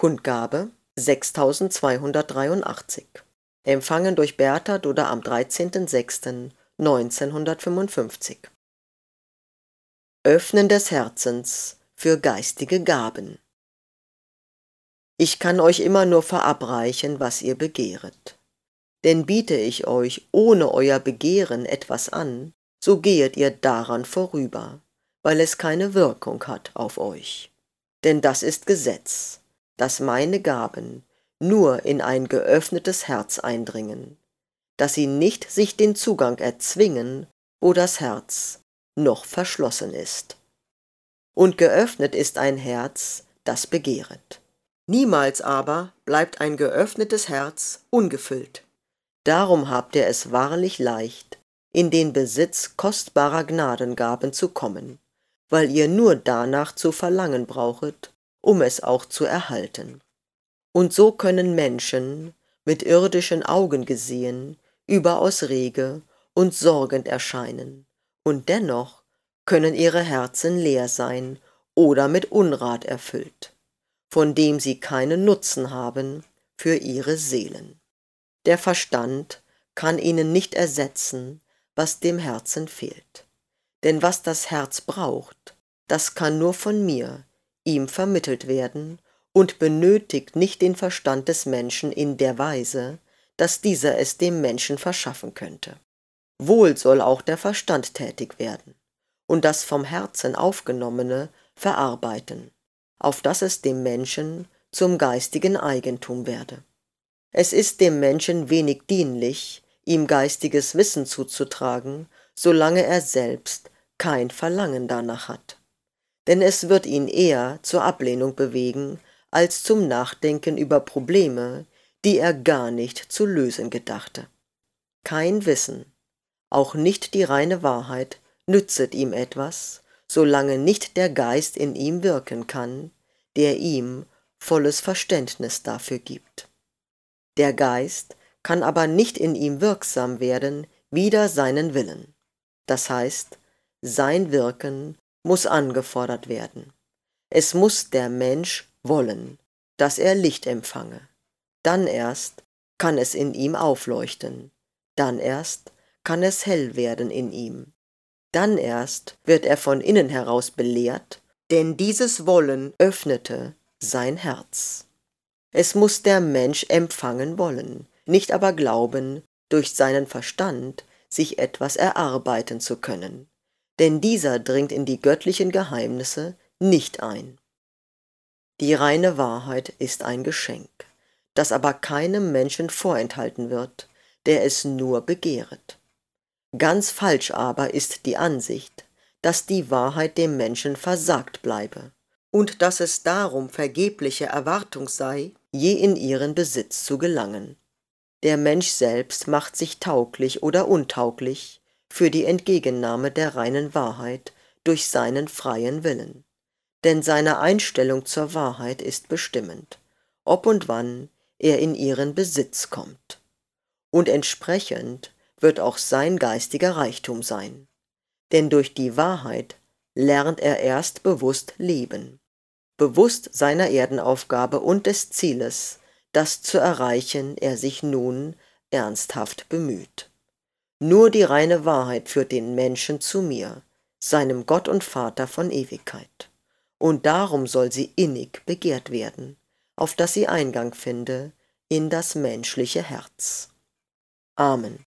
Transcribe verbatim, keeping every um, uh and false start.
Kundgabe sechstausendzweihundertdreiundachtzig. Empfangen durch Bertha Dudder am dreizehnten sechsten neunzehnhundertfünfundfünfzig. Öffnen des Herzens für geistige Gaben. Ich kann euch immer nur verabreichen, was ihr begehret. Denn biete ich euch ohne euer Begehren etwas an, so gehet ihr daran vorüber, weil es keine Wirkung hat auf euch. Denn das ist Gesetz, dass meine Gaben nur in ein geöffnetes Herz eindringen, dass sie nicht sich den Zugang erzwingen, wo das Herz noch verschlossen ist. Und geöffnet ist ein Herz, das begehret. Niemals aber bleibt ein geöffnetes Herz ungefüllt. Darum habt ihr es wahrlich leicht, in den Besitz kostbarer Gnadengaben zu kommen, weil ihr nur danach zu verlangen brauchet, um es auch zu erhalten. Und so können Menschen, mit irdischen Augen gesehen, überaus rege und sorgend erscheinen, und dennoch können ihre Herzen leer sein oder mit Unrat erfüllt, von dem sie keinen Nutzen haben für ihre Seelen. Der Verstand kann ihnen nicht ersetzen, was dem Herzen fehlt. Denn was das Herz braucht, das kann nur von mir, ihm vermittelt werden und benötigt nicht den Verstand des Menschen in der Weise, dass dieser es dem Menschen verschaffen könnte. Wohl soll auch der Verstand tätig werden und das vom Herzen Aufgenommene verarbeiten, auf dass es dem Menschen zum geistigen Eigentum werde. Es ist dem Menschen wenig dienlich, ihm geistiges Wissen zuzutragen, solange er selbst kein Verlangen danach hat. Denn es wird ihn eher zur Ablehnung bewegen, als zum Nachdenken über Probleme, die er gar nicht zu lösen gedachte. Kein Wissen, auch nicht die reine Wahrheit, nützet ihm etwas, solange nicht der Geist in ihm wirken kann, der ihm volles Verständnis dafür gibt. Der Geist kann aber nicht in ihm wirksam werden wider seinen Willen. Das heißt, sein Wirken muss angefordert werden. Es muss der Mensch wollen, dass er Licht empfange. Dann erst kann es in ihm aufleuchten. Dann erst kann es hell werden in ihm. Dann erst wird er von innen heraus belehrt, denn dieses Wollen öffnete sein Herz. Es muss der Mensch empfangen wollen, nicht aber glauben, durch seinen Verstand sich etwas erarbeiten zu können, denn dieser dringt in die göttlichen Geheimnisse nicht ein. Die reine Wahrheit ist ein Geschenk, das aber keinem Menschen vorenthalten wird, der es nur begehret. Ganz falsch aber ist die Ansicht, dass die Wahrheit dem Menschen versagt bleibe und dass es darum vergebliche Erwartung sei, je in ihren Besitz zu gelangen. Der Mensch selbst macht sich tauglich oder untauglich für die Entgegennahme der reinen Wahrheit durch seinen freien Willen. Denn seine Einstellung zur Wahrheit ist bestimmend, ob und wann er in ihren Besitz kommt. Und entsprechend wird auch sein geistiger Reichtum sein. Denn durch die Wahrheit lernt er erst bewusst leben, bewusst seiner Erdenaufgabe und des Zieles, das zu erreichen er sich nun ernsthaft bemüht. Nur die reine Wahrheit führt den Menschen zu mir, seinem Gott und Vater von Ewigkeit. Und darum soll sie innig begehrt werden, auf dass sie Eingang finde in das menschliche Herz. Amen.